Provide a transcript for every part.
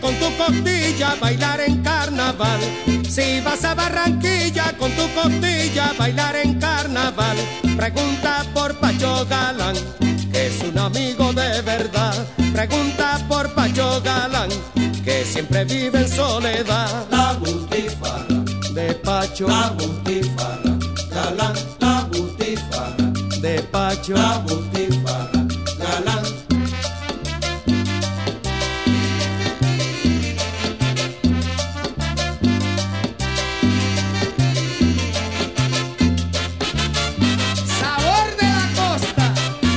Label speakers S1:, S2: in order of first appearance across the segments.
S1: con tu costilla bailar en carnaval. Si vas a Barranquilla con tu costilla bailar en carnaval, pregunta por Pacho Galán, que es un amigo de verdad. Pregunta por Pacho Galán, que siempre vive en soledad.
S2: La butifarra
S1: de Pacho,
S2: la butifarra, Galán, la butifarra
S1: de Pacho,
S2: la butifarra, Galán.
S1: sabor de la costa.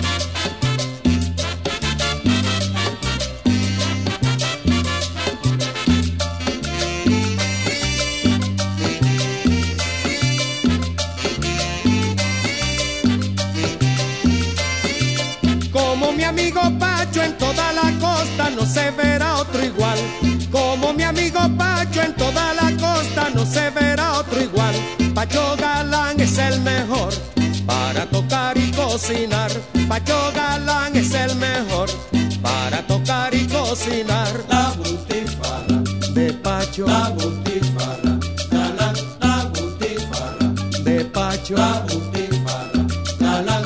S1: Como mi amigo Pacho en toda la costa no se verá otro igual. Como mi amigo Pacho en toda la costa no se verá otro igual. Pacho Galán es el mejor para tocar y cocinar. Pacho Galán es el mejor para tocar y cocinar.
S2: La butifarra
S1: De Pacho,
S2: la butifarra, Galán, la butifarra,
S1: de Pacho,
S2: la butifarra, Galán.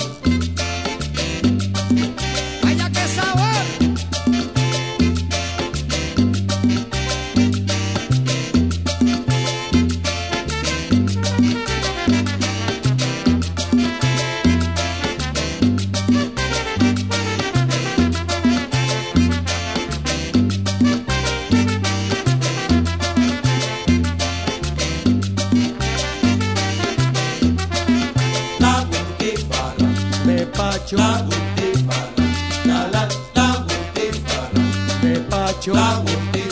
S1: ¡vaya qué sabor!
S2: La butifarra,
S1: De Pacho,
S2: la butifarra, Galán, la butifarra,
S1: de Pacho,
S2: la butifarra.